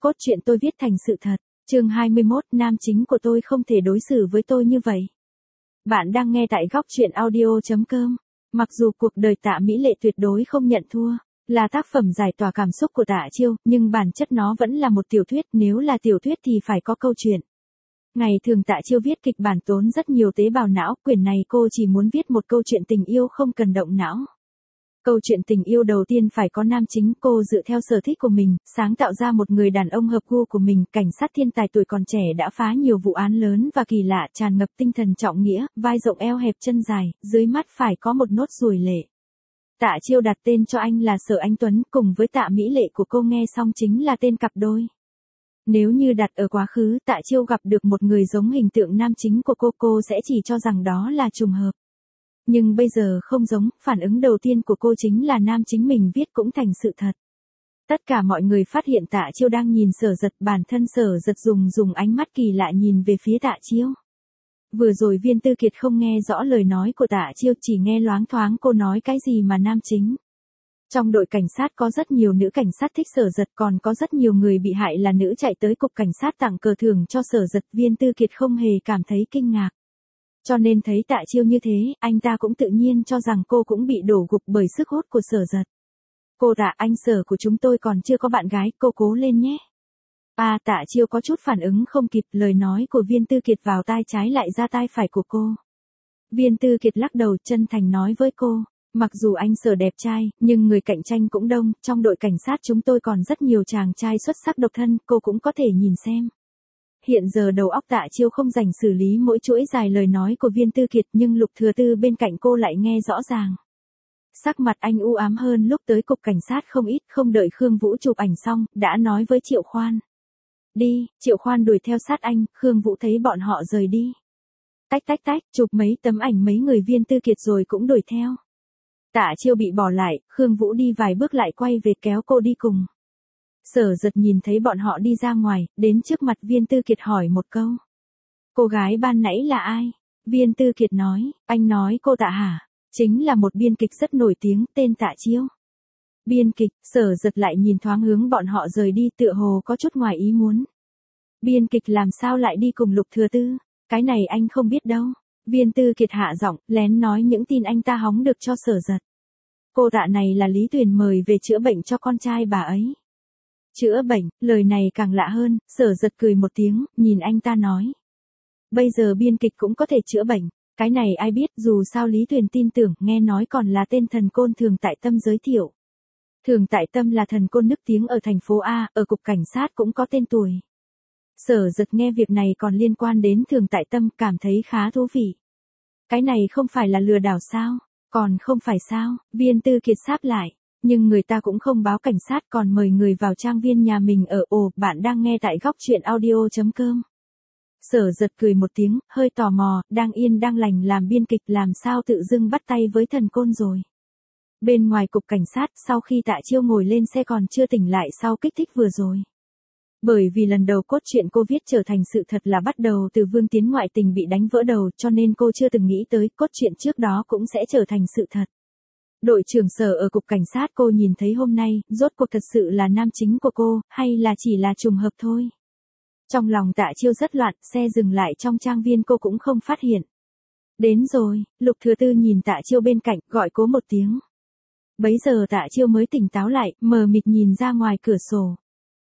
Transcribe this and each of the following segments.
cốt truyện tôi viết thành sự thật. Chương 21, nam chính của tôi không thể đối xử với tôi như vậy. Bạn đang nghe tại góc truyện audio.com. Mặc dù cuộc đời Tạ Mỹ Lệ tuyệt đối không nhận thua, là tác phẩm giải tỏa cảm xúc của Tạ Chiêu, nhưng bản chất nó vẫn là một tiểu thuyết, nếu là tiểu thuyết thì phải có câu chuyện. Ngày thường Tạ Chiêu viết kịch bản tốn rất nhiều tế bào não, quyển này cô chỉ muốn viết một câu chuyện tình yêu không cần động não. Câu chuyện tình yêu đầu tiên phải có nam chính, cô dựa theo sở thích của mình, sáng tạo ra một người đàn ông hợp gu của mình, cảnh sát thiên tài tuổi còn trẻ đã phá nhiều vụ án lớn và kỳ lạ, tràn ngập tinh thần trọng nghĩa, vai rộng eo hẹp chân dài, dưới mắt phải có một nốt ruồi lệ. Tạ Chiêu đặt tên cho anh là Sở Anh Tuấn, cùng với Tạ Mỹ Lệ của cô nghe xong chính là tên cặp đôi. Nếu như đặt ở quá khứ, Tạ Chiêu gặp được một người giống hình tượng nam chính của cô sẽ chỉ cho rằng đó là trùng hợp. Nhưng bây giờ không giống, phản ứng đầu tiên của cô chính là nam chính mình viết cũng thành sự thật. Tất cả mọi người phát hiện Tạ Chiêu đang nhìn Sở Dật, bản thân Sở Dật dùng ánh mắt kỳ lạ nhìn về phía Tạ Chiêu. Vừa rồi Viên Tư Kiệt không nghe rõ lời nói của Tạ Chiêu, chỉ nghe loáng thoáng cô nói cái gì mà nam chính. Trong đội cảnh sát có rất nhiều nữ cảnh sát thích Sở Dật, còn có rất nhiều người bị hại là nữ chạy tới cục cảnh sát tặng cờ thưởng cho Sở Dật. Viên Tư Kiệt không hề cảm thấy kinh ngạc. Cho nên thấy Tạ Chiêu như thế, anh ta cũng tự nhiên cho rằng cô cũng bị đổ gục bởi sức hút của Sở Dật. Cô Tạ, anh Sở của chúng tôi còn chưa có bạn gái, cô cố lên nhé. Tạ Chiêu có chút phản ứng không kịp, lời nói của Viên Tư Kiệt vào tai trái lại ra tai phải của cô. Viên Tư Kiệt lắc đầu chân thành nói với cô, mặc dù anh Sở đẹp trai, nhưng người cạnh tranh cũng đông, trong đội cảnh sát chúng tôi còn rất nhiều chàng trai xuất sắc độc thân, cô cũng có thể nhìn xem. Hiện giờ đầu óc Tạ Chiêu không rảnh xử lý mỗi chuỗi dài lời nói của Viên Tư Kiệt, nhưng Lục Thừa Tư bên cạnh cô lại nghe rõ ràng. Sắc mặt anh u ám hơn lúc tới cục cảnh sát không ít, không đợi Khương Vũ chụp ảnh xong, đã nói với Triệu Khoan. Đi, Triệu Khoan đuổi theo sát anh, Khương Vũ thấy bọn họ rời đi. Tách, chụp mấy tấm ảnh mấy người Viên Tư Kiệt rồi cũng đuổi theo. Tạ Chiêu bị bỏ lại, Khương Vũ đi vài bước lại quay về kéo cô đi cùng. Sở Dật nhìn thấy bọn họ đi ra ngoài, đến trước mặt Viên Tư Kiệt hỏi một câu. Cô gái ban nãy là ai? Viên Tư Kiệt nói, anh nói cô Tạ hả? Chính là một biên kịch rất nổi tiếng, tên Tạ Chiêu. Biên kịch, Sở Dật lại nhìn thoáng hướng bọn họ rời đi, tựa hồ có chút ngoài ý muốn. Biên kịch làm sao lại đi cùng Lục Thừa Tư? Cái này anh không biết đâu. Viên Tư Kiệt hạ giọng, lén nói những tin anh ta hóng được cho Sở Dật. Cô Tạ này là Lý Tuyền mời về chữa bệnh cho con trai bà ấy. Chữa bệnh, lời này càng lạ hơn, Sở Dật cười một tiếng, nhìn anh ta nói. Bây giờ biên kịch cũng có thể chữa bệnh, cái này ai biết, dù sao Lý Tuyền tin tưởng, nghe nói còn là tên thần côn Thường Tại Tâm giới thiệu. Thường Tại Tâm là thần côn nức tiếng ở thành phố A, ở cục cảnh sát cũng có tên tuổi. Sở Dật nghe việc này còn liên quan đến Thường Tại Tâm, cảm thấy khá thú vị. Cái này không phải là lừa đảo sao? Còn không phải sao? Viên Tư Kiệt sáp lại. Nhưng người ta cũng không báo cảnh sát, còn mời người vào trang viên nhà mình ở. Bạn đang nghe tại góc truyện audio.com. Sở Dật cười một tiếng, hơi tò mò, đang yên đang lành làm biên kịch làm sao tự dưng bắt tay với thần côn rồi. Bên ngoài cục cảnh sát, sau khi Tạ Chiêu ngồi lên xe còn chưa tỉnh lại sau kích thích vừa rồi. Bởi vì lần đầu cốt truyện cô viết trở thành sự thật là bắt đầu từ Vương Tiến ngoại tình bị đánh vỡ đầu, cho nên cô chưa từng nghĩ tới cốt truyện trước đó cũng sẽ trở thành sự thật. Đội trưởng Sở ở cục cảnh sát cô nhìn thấy hôm nay, rốt cuộc thật sự là nam chính của cô, hay là chỉ là trùng hợp thôi. Trong lòng Tạ Chiêu rất loạn, xe dừng lại trong trang viên cô cũng không phát hiện. Đến rồi, Lục Thừa Tư nhìn Tạ Chiêu bên cạnh, gọi cố một tiếng. Bấy giờ Tạ Chiêu mới tỉnh táo lại, mờ mịt nhìn ra ngoài cửa sổ.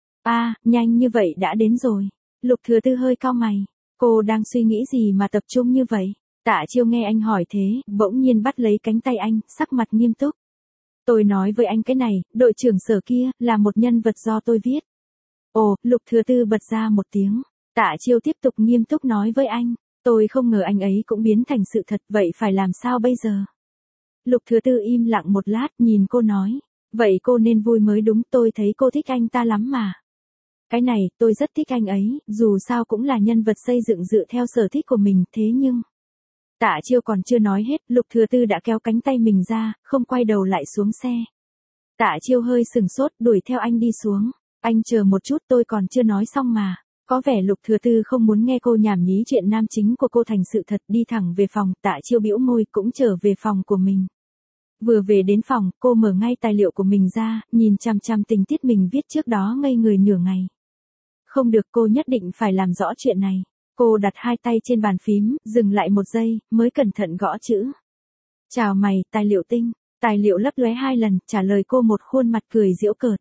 Nhanh như vậy đã đến rồi. Lục Thừa Tư hơi cau mày. Cô đang suy nghĩ gì mà tập trung như vậy? Tạ Chiêu nghe anh hỏi thế, bỗng nhiên bắt lấy cánh tay anh, sắc mặt nghiêm túc. Tôi nói với anh cái này, đội trưởng Sở kia, là một nhân vật do tôi viết. Lục Thừa Tư bật ra một tiếng. Tạ Chiêu tiếp tục nghiêm túc nói với anh. Tôi không ngờ anh ấy cũng biến thành sự thật, vậy phải làm sao bây giờ? Lục Thừa Tư im lặng một lát, nhìn cô nói. Vậy cô nên vui mới đúng, tôi thấy cô thích anh ta lắm mà. Cái này, tôi rất thích anh ấy, dù sao cũng là nhân vật xây dựng dựa theo sở thích của mình, thế nhưng... Tạ Chiêu còn chưa nói hết, Lục Thừa Tư đã kéo cánh tay mình ra, không quay đầu lại xuống xe. Tạ Chiêu hơi sừng sốt, đuổi theo anh đi xuống. Anh chờ một chút, tôi còn chưa nói xong mà. Có vẻ Lục Thừa Tư không muốn nghe cô nhảm nhí chuyện nam chính của cô thành sự thật, đi thẳng về phòng. Tạ Chiêu bĩu môi, cũng trở về phòng của mình. Vừa về đến phòng, cô mở ngay tài liệu của mình ra, nhìn chằm chằm tình tiết mình viết trước đó ngây người nửa ngày. Không được, cô nhất định phải làm rõ chuyện này. Cô đặt hai tay trên bàn phím, dừng lại một giây, mới cẩn thận gõ chữ. Chào mày, tài liệu tinh. Tài liệu lấp lóe 2 lần, trả lời cô một khuôn mặt cười giễu cợt.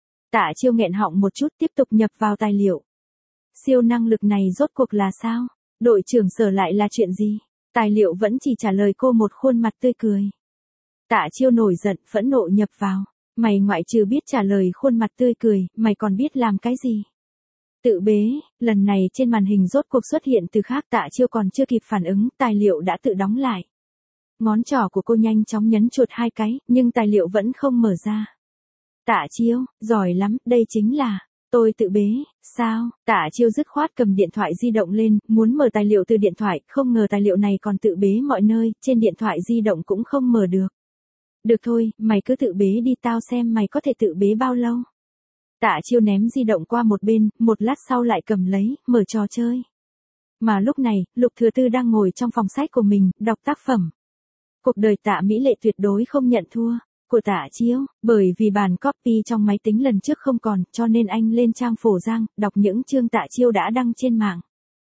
Tạ Chiêu nghẹn họng một chút, tiếp tục nhập vào tài liệu. Siêu năng lực này rốt cuộc là sao? Đội trưởng Sở lại là chuyện gì? Tài liệu vẫn chỉ trả lời cô một khuôn mặt tươi cười. Tạ Chiêu nổi giận, phẫn nộ nhập vào. Mày ngoại trừ biết trả lời khuôn mặt tươi cười, mày còn biết làm cái gì? Tự bế, lần này trên màn hình rốt cuộc xuất hiện từ khác. Tạ Chiêu còn chưa kịp phản ứng, tài liệu đã tự đóng lại. Ngón trỏ của cô nhanh chóng nhấn chuột 2 cái, nhưng tài liệu vẫn không mở ra. Tạ Chiêu, giỏi lắm, đây chính là, tôi tự bế, sao? Tạ Chiêu dứt khoát cầm điện thoại di động lên, muốn mở tài liệu từ điện thoại, không ngờ tài liệu này còn tự bế mọi nơi, trên điện thoại di động cũng không mở được. Được thôi, mày cứ tự bế đi, tao xem mày có thể tự bế bao lâu. Tạ Chiêu ném di động qua một bên, một lát sau lại cầm lấy, mở trò chơi. Mà lúc này, Lục Thừa Tư đang ngồi trong phòng sách của mình, đọc tác phẩm. Cuộc đời Tạ Mỹ Lệ tuyệt đối không nhận thua, của Tạ Chiêu, bởi vì bản copy trong máy tính lần trước không còn, cho nên anh lên trang Phổ Giang, đọc những chương Tạ Chiêu đã đăng trên mạng.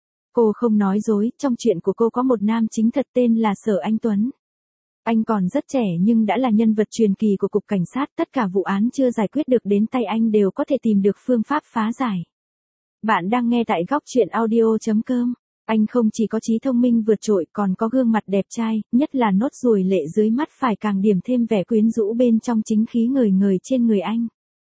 Cô không nói dối, trong chuyện của cô có một nam chính thật tên là Sở Anh Tuấn. Anh còn rất trẻ nhưng đã là nhân vật truyền kỳ của Cục Cảnh sát, tất cả vụ án chưa giải quyết được đến tay anh đều có thể tìm được phương pháp phá giải. Bạn đang nghe tại góc truyện audio.com. Anh không chỉ có trí thông minh vượt trội còn có gương mặt đẹp trai, nhất là nốt ruồi lệ dưới mắt phải càng điểm thêm vẻ quyến rũ bên trong chính khí ngời ngời trên người anh.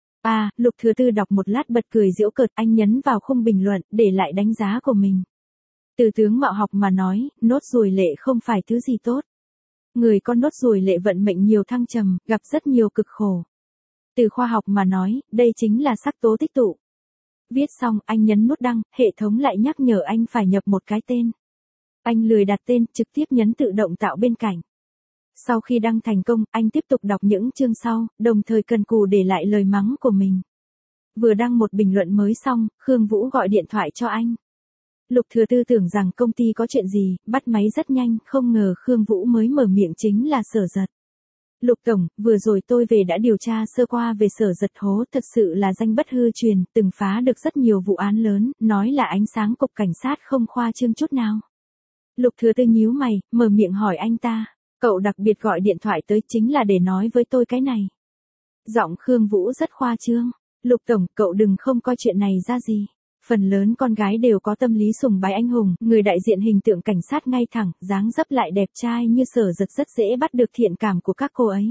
Lục Thừa Tư đọc một lát bật cười giễu cợt, anh nhấn vào khung bình luận, để lại đánh giá của mình. Từ tướng mạo học mà nói, nốt ruồi lệ không phải thứ gì tốt. Người con nốt ruồi lệ vận mệnh nhiều thăng trầm, gặp rất nhiều cực khổ. Từ khoa học mà nói, đây chính là sắc tố tích tụ. Viết xong, anh nhấn nút đăng, hệ thống lại nhắc nhở anh phải nhập một cái tên. Anh lười đặt tên, trực tiếp nhấn tự động tạo bên cạnh. Sau khi đăng thành công, anh tiếp tục đọc những chương sau, đồng thời cần cù để lại lời mắng của mình. Vừa đăng một bình luận mới xong, Khương Vũ gọi điện thoại cho anh. Lục Thừa Tư tưởng rằng công ty có chuyện gì, bắt máy rất nhanh, không ngờ Khương Vũ mới mở miệng chính là Sở Giật. Lục Tổng, vừa rồi tôi về đã điều tra sơ qua về Sở Giật hố, thật sự là danh bất hư truyền, từng phá được rất nhiều vụ án lớn, nói là ánh sáng Cục Cảnh sát không khoa trương chút nào. Lục Thừa Tư nhíu mày, mở miệng hỏi anh ta, cậu đặc biệt gọi điện thoại tới chính là để nói với tôi cái này. Giọng Khương Vũ rất khoa trương. Lục Tổng, cậu đừng không coi chuyện này ra gì. Phần lớn con gái đều có tâm lý sùng bái anh hùng, người đại diện hình tượng cảnh sát ngay thẳng, dáng dấp lại đẹp trai như Sở Giật rất dễ bắt được thiện cảm của các cô ấy.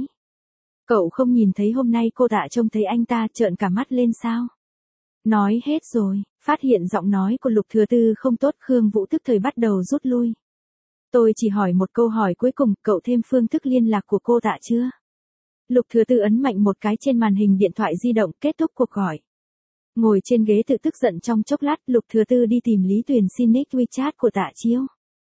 Cậu không nhìn thấy hôm nay cô Tạ trông thấy anh ta trợn cả mắt lên sao? Nói hết rồi, phát hiện giọng nói của Lục Thừa Tư không tốt, Khương Vũ tức thời bắt đầu rút lui. Tôi chỉ hỏi một câu hỏi cuối cùng, cậu thêm phương thức liên lạc của cô Tạ chưa? Lục Thừa Tư ấn mạnh một cái trên màn hình điện thoại di động, kết thúc cuộc gọi. Ngồi trên ghế tự tức giận trong chốc lát, Lục Thừa Tư đi tìm Lý Tuyền xin nick WeChat của Tạ Chiêu.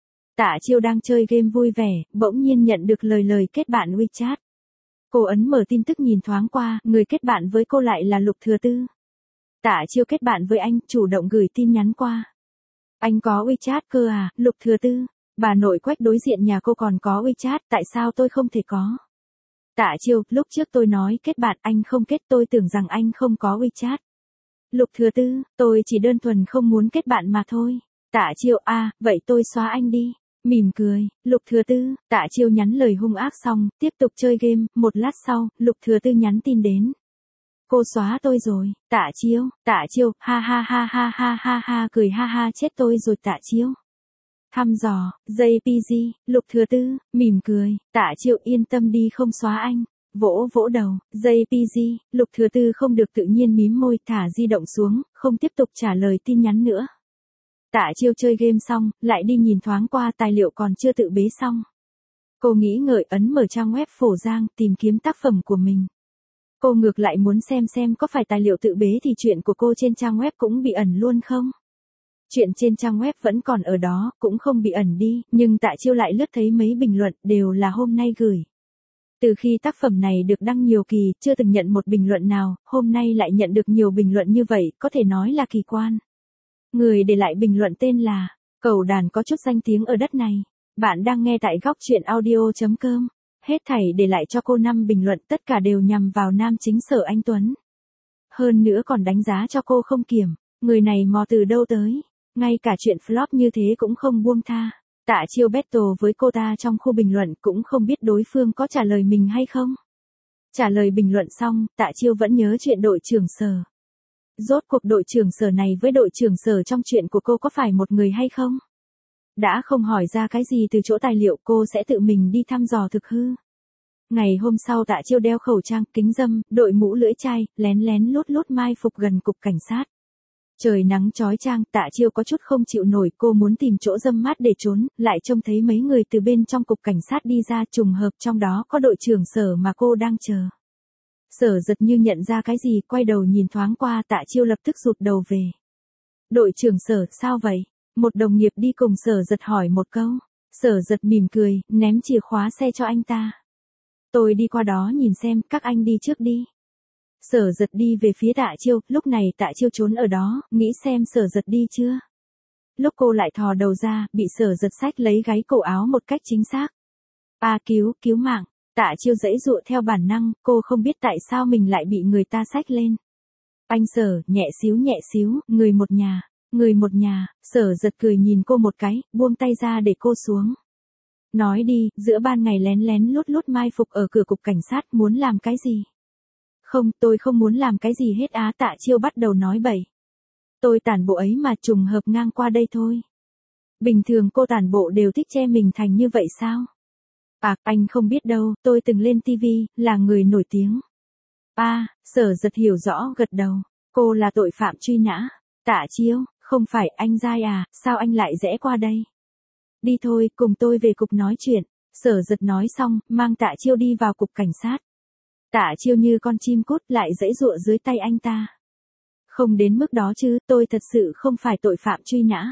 Tạ Chiêu đang chơi game vui vẻ, bỗng nhiên nhận được lời kết bạn WeChat. Cô ấn mở tin tức nhìn thoáng qua, người kết bạn với cô lại là Lục Thừa Tư. Tạ Chiêu kết bạn với anh, chủ động gửi tin nhắn qua. Anh có WeChat cơ à, Lục Thừa Tư? Bà nội Quách đối diện nhà cô còn có WeChat, tại sao tôi không thể có? Tạ Chiêu, lúc trước tôi nói kết bạn, anh không kết, tôi tưởng rằng anh không có WeChat. Lục Thừa Tư, tôi chỉ đơn thuần không muốn kết bạn mà thôi. Tạ Chiêu, vậy tôi xóa anh đi. Mỉm cười, Lục Thừa Tư, Tạ Chiêu nhắn lời hung ác xong, tiếp tục chơi game, một lát sau, Lục Thừa Tư nhắn tin đến. Cô xóa tôi rồi, Tạ Chiêu, ha ha ha ha ha ha ha, cười ha ha, chết tôi rồi Tạ Chiêu. Thăm dò, JPG, Lục Thừa Tư, mỉm cười, Tạ Chiêu yên tâm đi, không xóa anh. Vỗ vỗ đầu, JPG, Lục Thừa Tư không được tự nhiên mím môi, thả di động xuống, không tiếp tục trả lời tin nhắn nữa. Tạ Chiêu chơi game xong, lại đi nhìn thoáng qua tài liệu còn chưa tự bế xong. Cô nghĩ ngợi ấn mở trang web Phổ Giang, tìm kiếm tác phẩm của mình. Cô ngược lại muốn xem có phải tài liệu tự bế thì chuyện của cô trên trang web cũng bị ẩn luôn không? Chuyện trên trang web vẫn còn ở đó, cũng không bị ẩn đi, nhưng Tạ Chiêu lại lướt thấy mấy bình luận, đều là hôm nay gửi. Từ khi tác phẩm này được đăng nhiều kỳ, chưa từng nhận một bình luận nào, hôm nay lại nhận được nhiều bình luận như vậy, có thể nói là kỳ quan. Người để lại bình luận tên là, Cẩu Đàn có chút danh tiếng ở đất này. Bạn đang nghe tại góc truyện audio.com. Hết thảy để lại cho cô 5 bình luận, tất cả đều nhằm vào nam chính Sở Anh Tuấn. Hơn nữa còn đánh giá cho cô không kiểm. Người này mò từ đâu tới, ngay cả chuyện flop như thế cũng không buông tha. Tạ Chiêu battle với cô ta trong khu bình luận cũng không biết đối phương có trả lời mình hay không. Trả lời bình luận xong, Tạ Chiêu vẫn nhớ chuyện đội trưởng Sở. Rốt cuộc đội trưởng Sở này với đội trưởng Sở trong chuyện của cô có phải một người hay không? Đã không hỏi ra cái gì từ chỗ tài liệu, cô sẽ tự mình đi thăm dò thực hư. Ngày hôm sau Tạ Chiêu đeo khẩu trang, kính râm, đội mũ lưỡi chai, lén lén lút lút mai phục gần cục cảnh sát. Trời nắng chói chang, Tạ Chiêu có chút không chịu nổi, cô muốn tìm chỗ râm mát để trốn, lại trông thấy mấy người từ bên trong cục cảnh sát đi ra, trùng hợp trong đó có đội trưởng Sở mà cô đang chờ. Sở Giật như nhận ra cái gì, quay đầu nhìn thoáng qua, Tạ Chiêu lập tức rụt đầu về. Đội trưởng Sở, sao vậy? Một đồng nghiệp đi cùng Sở Giật hỏi một câu. Sở Giật mỉm cười, ném chìa khóa xe cho anh ta. Tôi đi qua đó nhìn xem, các anh đi trước đi. Sở Giật đi về phía Tạ Chiêu, lúc này Tạ Chiêu trốn ở đó, nghĩ xem Sở Giật đi chưa. Lúc cô lại thò đầu ra, bị Sở Giật xách lấy gáy cổ áo một cách chính xác. Cứu mạng. Tạ Chiêu giãy giụa theo bản năng, cô không biết tại sao mình lại bị người ta xách lên. Anh Sở, nhẹ xíu, người một nhà, Sở Giật cười nhìn cô một cái, buông tay ra để cô xuống. Nói đi, giữa ban ngày lén lén lút lút mai phục ở cửa cục cảnh sát, muốn làm cái gì? Không, tôi không muốn làm cái gì hết á. Tạ Chiêu bắt đầu nói bậy. Tôi tản bộ ấy mà, trùng hợp ngang qua đây thôi. Bình thường cô tản bộ đều thích che mình thành như vậy sao? Anh không biết đâu, tôi từng lên TV, là người nổi tiếng. Sở Giật hiểu rõ, gật đầu. Cô là tội phạm truy nã. Tạ Chiêu, không phải, anh dai à, sao anh lại rẽ qua đây? Đi thôi, cùng tôi về cục nói chuyện. Sở Giật nói xong, mang Tạ Chiêu đi vào cục cảnh sát. Tạ Chiêu như con chim cút lại giãy giụa dưới tay anh ta. Không đến mức đó chứ, tôi thật sự không phải tội phạm truy nã.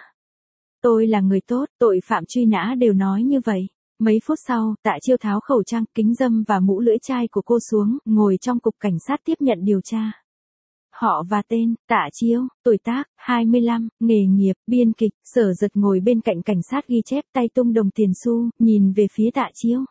Tôi là người tốt, tội phạm truy nã đều nói như vậy. Mấy phút sau, Tạ Chiêu tháo khẩu trang, kính râm và mũ lưỡi chai của cô xuống, ngồi trong cục cảnh sát tiếp nhận điều tra. Họ và tên, Tạ Chiêu, tuổi tác, 25, nghề nghiệp, biên kịch. Sở Giật ngồi bên cạnh cảnh sát ghi chép, tay tung đồng tiền xu, nhìn về phía Tạ Chiêu.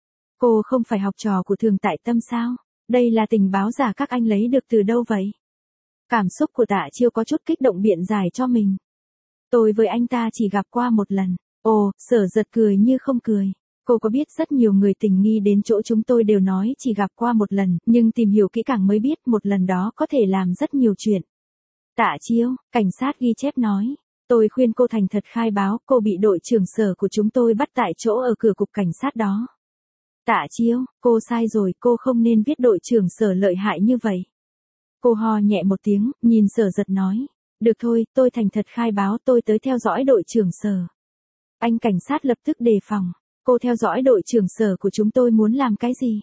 Cô không phải học trò của Thường Tại Tâm sao? Đây là tình báo giả các anh lấy được từ đâu vậy? Cảm xúc của Tạ Chiêu có chút kích động biện giải cho mình. Tôi với anh ta chỉ gặp qua một lần. Ồ, Sở Giật cười như không cười. Cô có biết rất nhiều người tình nghi đến chỗ chúng tôi đều nói chỉ gặp qua một lần, nhưng tìm hiểu kỹ càng mới biết một lần đó có thể làm rất nhiều chuyện. Tạ Chiêu, cảnh sát ghi chép nói. Tôi khuyên cô thành thật khai báo, cô bị đội trưởng Sở của chúng tôi bắt tại chỗ ở cửa cục cảnh sát đó. Tạ Chiêu, cô sai rồi, cô không nên viết đội trưởng Sở lợi hại như vậy. Cô ho nhẹ một tiếng, nhìn Sở Giật nói. Được thôi, tôi thành thật khai báo, tôi tới theo dõi đội trưởng Sở. Anh cảnh sát lập tức đề phòng. Cô theo dõi đội trưởng Sở của chúng tôi muốn làm cái gì?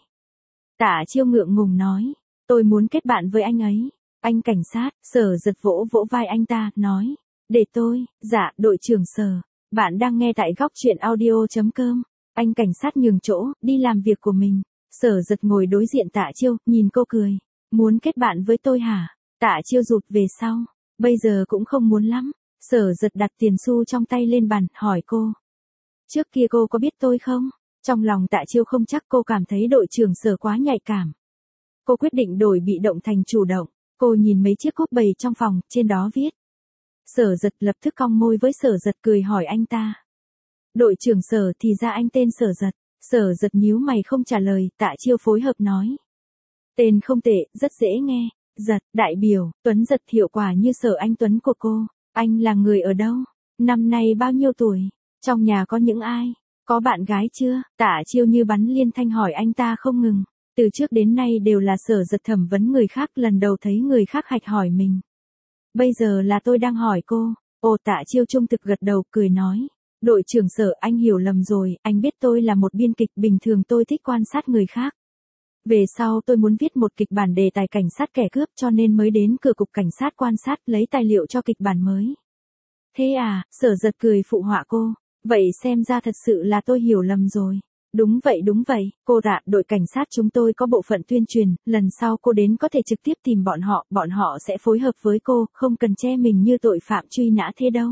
Tạ Chiêu ngượng ngùng nói. Tôi muốn kết bạn với anh ấy. Anh cảnh sát, Sở Giật vỗ vỗ vai anh ta, nói. Để tôi, dạ, đội trưởng Sở. Bạn đang nghe tại góc truyện audio.com. Anh cảnh sát nhường chỗ, đi làm việc của mình. Sở Giật ngồi đối diện Tạ Chiêu, nhìn cô cười. Muốn kết bạn với tôi hả? Tạ Chiêu rụt về sau. Bây giờ cũng không muốn lắm. Sở Giật đặt tiền xu trong tay lên bàn, hỏi cô. Trước kia cô có biết tôi không? Trong lòng Tạ Chiêu không chắc, cô cảm thấy đội trưởng Sở quá nhạy cảm. Cô quyết định đổi bị động thành chủ động. Cô nhìn mấy chiếc cúp bày trong phòng, trên đó viết. Sở Giật lập tức cong môi với Sở Giật, cười hỏi anh ta. Đội trưởng Sở thì ra anh tên Sở Giật. Sở Giật nhíu mày không trả lời. Tạ Chiêu phối hợp nói. Tên không tệ, rất dễ nghe. Giật, đại biểu, Tuấn Giật hiệu quả như Sở Anh Tuấn của cô. Anh là người ở đâu? Năm nay bao nhiêu tuổi? Trong nhà có những ai? Có bạn gái chưa? Tạ Chiêu như bắn liên thanh hỏi anh ta không ngừng. Từ trước đến nay đều là Sở Giật thẩm vấn người khác, lần đầu thấy người khác hạch hỏi mình. Bây giờ là tôi đang hỏi cô. Ồ, Tạ Chiêu trung thực gật đầu, cười nói. Đội trưởng Sở, anh hiểu lầm rồi, anh biết tôi là một biên kịch, bình thường tôi thích quan sát người khác. Về sau tôi muốn viết một kịch bản đề tài cảnh sát kẻ cướp, cho nên mới đến cửa cục cảnh sát quan sát, lấy tài liệu cho kịch bản mới. Thế à? Sở Giật cười phụ họa cô. Vậy xem ra thật sự là tôi hiểu lầm rồi. Đúng vậy, cô Tạ, đội cảnh sát chúng tôi có bộ phận tuyên truyền, lần sau cô đến có thể trực tiếp tìm bọn họ sẽ phối hợp với cô, không cần che mình như tội phạm truy nã thế đâu.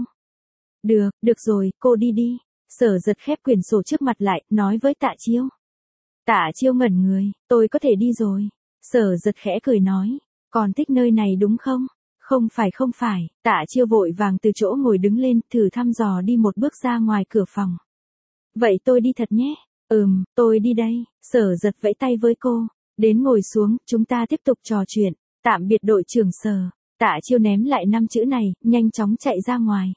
Được rồi, cô đi đi. Sở Giật khép quyển sổ trước mặt lại, nói với Tạ Chiêu. Tạ Chiêu ngẩn người, tôi có thể đi rồi. Sở Giật khẽ cười nói, còn thích nơi này đúng không? Không phải, Tạ Chiêu vội vàng từ chỗ ngồi đứng lên, thử thăm dò đi một bước ra ngoài cửa phòng. Vậy tôi đi thật nhé. Tôi đi đây. Sở Giật vẫy tay với cô. Đến ngồi xuống, chúng ta tiếp tục trò chuyện. Tạm biệt đội trưởng Sở. Tạ Chiêu ném lại 5 chữ này, nhanh chóng chạy ra ngoài.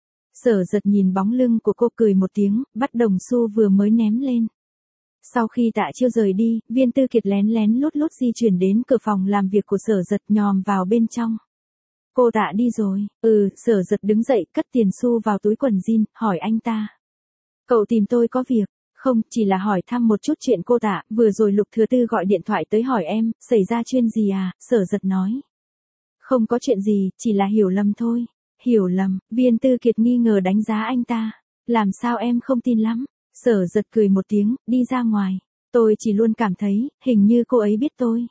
Sở Giật nhìn bóng lưng của cô cười một tiếng, bắt đồng xu vừa mới ném lên. Sau khi Tạ Chiêu rời đi, Viên Tư Kiệt lén lén lút lút di chuyển đến cửa phòng làm việc của Sở Giật, nhòm vào bên trong. Cô Tạ đi rồi. Sở Giật đứng dậy, cất tiền xu vào túi quần jean, hỏi anh ta. Cậu tìm tôi có việc? Không, chỉ là hỏi thăm một chút chuyện cô Tạ, vừa rồi Lục Thừa Tư gọi điện thoại tới hỏi em, xảy ra chuyện gì à? Sở Giật nói. Không có chuyện gì, chỉ là hiểu lầm thôi. Hiểu lầm? Viên Tư Kiệt nghi ngờ đánh giá anh ta. Làm sao em không tin lắm? Sở Giật cười một tiếng, đi ra ngoài. Tôi chỉ luôn cảm thấy, hình như cô ấy biết tôi.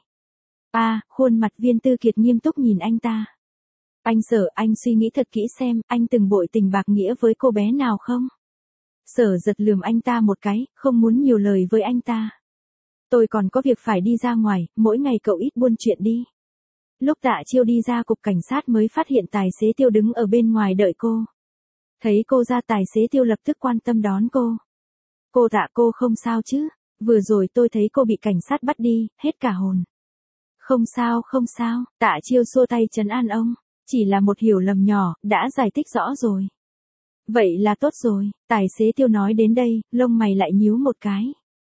Khuôn mặt Viên Tư Kiệt nghiêm túc nhìn anh ta. Anh Sở, anh suy nghĩ thật kỹ xem, anh từng bội tình bạc nghĩa với cô bé nào không? Sở Giật lườm anh ta một cái, không muốn nhiều lời với anh ta. Tôi còn có việc phải đi ra ngoài, mỗi ngày cậu ít buôn chuyện đi. Lúc Tạ Chiêu đi ra cục cảnh sát mới phát hiện tài xế Tiêu đứng ở bên ngoài đợi cô. Thấy cô ra, tài xế Tiêu lập tức quan tâm đón cô. Cô Tạ, cô không sao chứ? Vừa rồi tôi thấy cô bị cảnh sát bắt đi, hết cả hồn. Không sao, Tạ Chiêu xua tay trấn an ông. Chỉ là một hiểu lầm nhỏ, đã giải thích rõ rồi. Vậy là tốt rồi, tài xế Tiêu nói đến đây, lông mày lại nhíu một cái.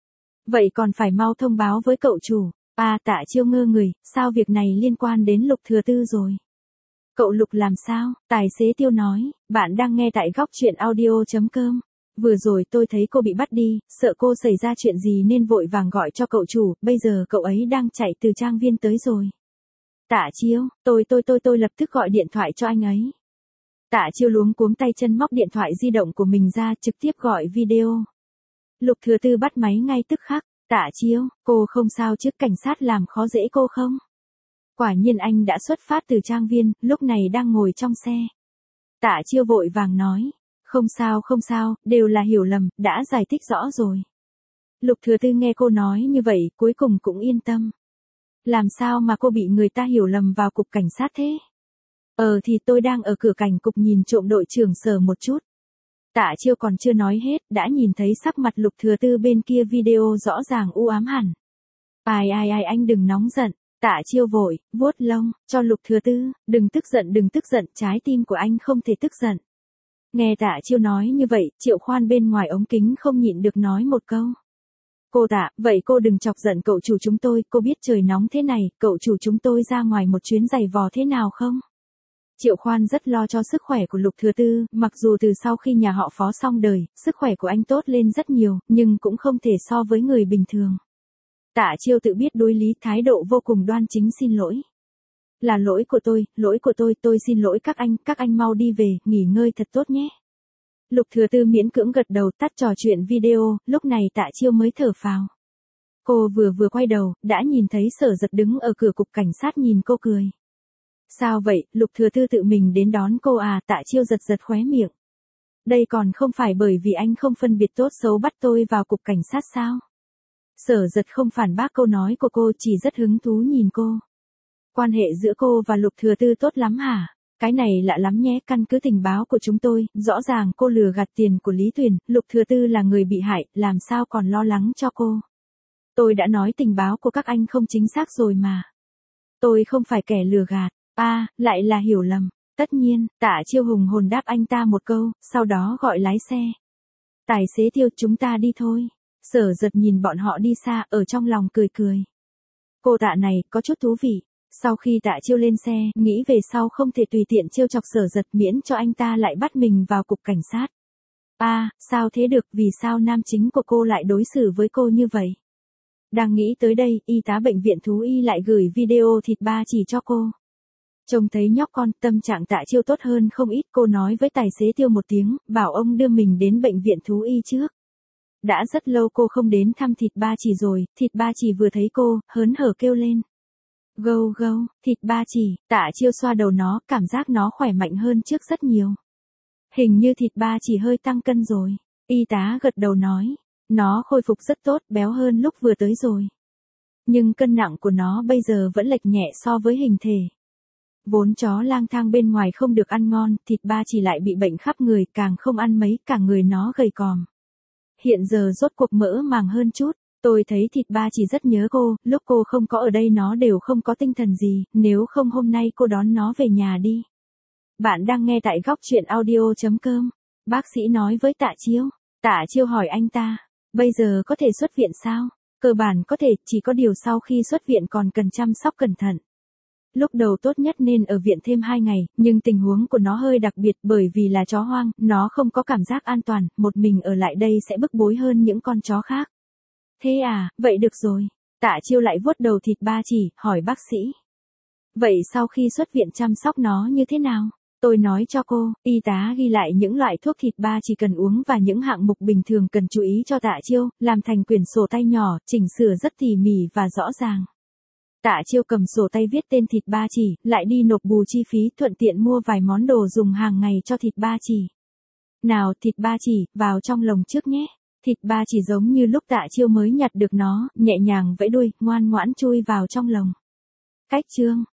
Vậy còn phải mau thông báo với cậu chủ. Tạ Chiêu ngơ người, sao việc này liên quan đến Lục Thừa Tư rồi? Cậu Lục làm sao? Tài xế Tiêu nói, bạn đang nghe tại góc truyện audio.com. Vừa rồi tôi thấy cô bị bắt đi, sợ cô xảy ra chuyện gì nên vội vàng gọi cho cậu chủ, bây giờ cậu ấy đang chạy từ trang viên tới rồi. Tạ Chiêu, tôi lập tức gọi điện thoại cho anh ấy. Tạ Chiêu luống cuống tay chân móc điện thoại di động của mình ra, trực tiếp gọi video. Lục Thừa Tư bắt máy ngay tức khắc. Tạ Chiêu, cô không sao chứ, cảnh sát làm khó dễ cô không? Quả nhiên anh đã xuất phát từ trang viên, lúc này đang ngồi trong xe. Tạ Chiêu vội vàng nói. Không sao, đều là hiểu lầm, đã giải thích rõ rồi. Lục Thừa Tư nghe cô nói như vậy, cuối cùng cũng yên tâm. Làm sao mà cô bị người ta hiểu lầm vào cục cảnh sát thế? Thì tôi đang ở cửa cảnh cục nhìn trộm đội trưởng Sở một chút. Tạ Chiêu còn chưa nói hết, đã nhìn thấy sắc mặt Lục Thừa Tư bên kia video rõ ràng u ám hẳn. Ai anh đừng nóng giận. Tạ Chiêu vội, vuốt lông, cho Lục Thừa Tư, đừng tức giận, trái tim của anh không thể tức giận. Nghe Tạ Chiêu nói như vậy, Triệu Khoan bên ngoài ống kính không nhịn được nói một câu. Cô Tạ, vậy cô đừng chọc giận cậu chủ chúng tôi, cô biết trời nóng thế này, cậu chủ chúng tôi ra ngoài một chuyến giày vò thế nào không? Triệu Khoan rất lo cho sức khỏe của Lục Thừa Tư, mặc dù từ sau khi nhà họ Phó xong đời, sức khỏe của anh tốt lên rất nhiều, nhưng cũng không thể so với người bình thường. Tạ Chiêu tự biết đối lý, thái độ vô cùng đoan chính, xin lỗi. Là lỗi của tôi xin lỗi các anh mau đi về, nghỉ ngơi thật tốt nhé. Lục Thừa Tư miễn cưỡng gật đầu, tắt trò chuyện video, lúc này Tạ Chiêu mới thở phào. Cô vừa quay đầu, đã nhìn thấy Sở Giật đứng ở cửa cục cảnh sát nhìn cô cười. Sao vậy, Lục Thừa Tư tự mình đến đón cô à? Tạ Chiêu giật khóe miệng. Đây còn không phải bởi vì anh không phân biệt tốt xấu bắt tôi vào cục cảnh sát sao? Sở Giật không phản bác câu nói của cô, chỉ rất hứng thú nhìn cô. Quan hệ giữa cô và Lục Thừa Tư tốt lắm hả? Cái này lạ lắm nhé, căn cứ tình báo của chúng tôi, rõ ràng cô lừa gạt tiền của Lý Tuyền, Lục Thừa Tư là người bị hại, làm sao còn lo lắng cho cô? Tôi đã nói tình báo của các anh không chính xác rồi mà. Tôi không phải kẻ lừa gạt. Lại là hiểu lầm. Tất nhiên, Tạ Chiêu hùng hồn đáp anh ta một câu, sau đó gọi lái xe. Tài xế Tiêu, chúng ta đi thôi. Sở Giật nhìn bọn họ đi xa, ở trong lòng cười. Cô Tạ này, có chút thú vị. Sau khi Tạ Chiêu lên xe, nghĩ về sau không thể tùy tiện trêu chọc Sở Giật miễn cho anh ta lại bắt mình vào cục cảnh sát. Sao thế được, vì sao nam chính của cô lại đối xử với cô như vậy? Đang nghĩ tới đây, y tá bệnh viện thú y lại gửi video thịt ba chỉ cho cô. Trông thấy nhóc con, tâm trạng Tạ Chiêu tốt hơn không ít, cô nói với tài xế Tiêu một tiếng, bảo ông đưa mình đến bệnh viện thú y trước. Đã rất lâu cô không đến thăm thịt ba chỉ rồi, thịt ba chỉ vừa thấy cô, hớn hở kêu lên. Gâu, thịt ba chỉ, Tạ Chiêu xoa đầu nó, cảm giác nó khỏe mạnh hơn trước rất nhiều. Hình như thịt ba chỉ hơi tăng cân rồi. Y tá gật đầu nói, nó khôi phục rất tốt, béo hơn lúc vừa tới rồi. Nhưng cân nặng của nó bây giờ vẫn lệch nhẹ so với hình thể. Vốn chó lang thang bên ngoài không được ăn ngon, thịt ba chỉ lại bị bệnh khắp người, càng không ăn mấy, cả người nó gầy còm. Hiện giờ rốt cuộc mỡ màng hơn chút, tôi thấy thịt ba chỉ rất nhớ cô, lúc cô không có ở đây nó đều không có tinh thần gì, nếu không hôm nay cô đón nó về nhà đi. Bạn đang nghe tại góc chuyện audio.com. Bác sĩ nói với Tạ Chiêu. Tạ Chiêu hỏi anh ta, bây giờ có thể xuất viện sao? Cơ bản có thể, chỉ có điều sau khi xuất viện còn cần chăm sóc cẩn thận. Lúc đầu tốt nhất nên ở viện thêm 2 ngày, nhưng tình huống của nó hơi đặc biệt bởi vì là chó hoang, nó không có cảm giác an toàn, một mình ở lại đây sẽ bức bối hơn những con chó khác. Thế à, vậy được rồi. Tạ Chiêu lại vuốt đầu thịt ba chỉ, hỏi bác sĩ. Vậy sau khi xuất viện chăm sóc nó như thế nào? Tôi nói cho cô, y tá ghi lại những loại thuốc thịt ba chỉ cần uống và những hạng mục bình thường cần chú ý cho Tạ Chiêu, làm thành quyển sổ tay nhỏ, chỉnh sửa rất tỉ mỉ và rõ ràng. Tạ Chiêu cầm sổ tay viết tên thịt ba chỉ, lại đi nộp bù chi phí, thuận tiện mua vài món đồ dùng hàng ngày cho thịt ba chỉ. Nào thịt ba chỉ, vào trong lồng trước nhé. Thịt ba chỉ giống như lúc Tạ Chiêu mới nhặt được nó, nhẹ nhàng vẫy đuôi, ngoan ngoãn chui vào trong lồng. Cách chương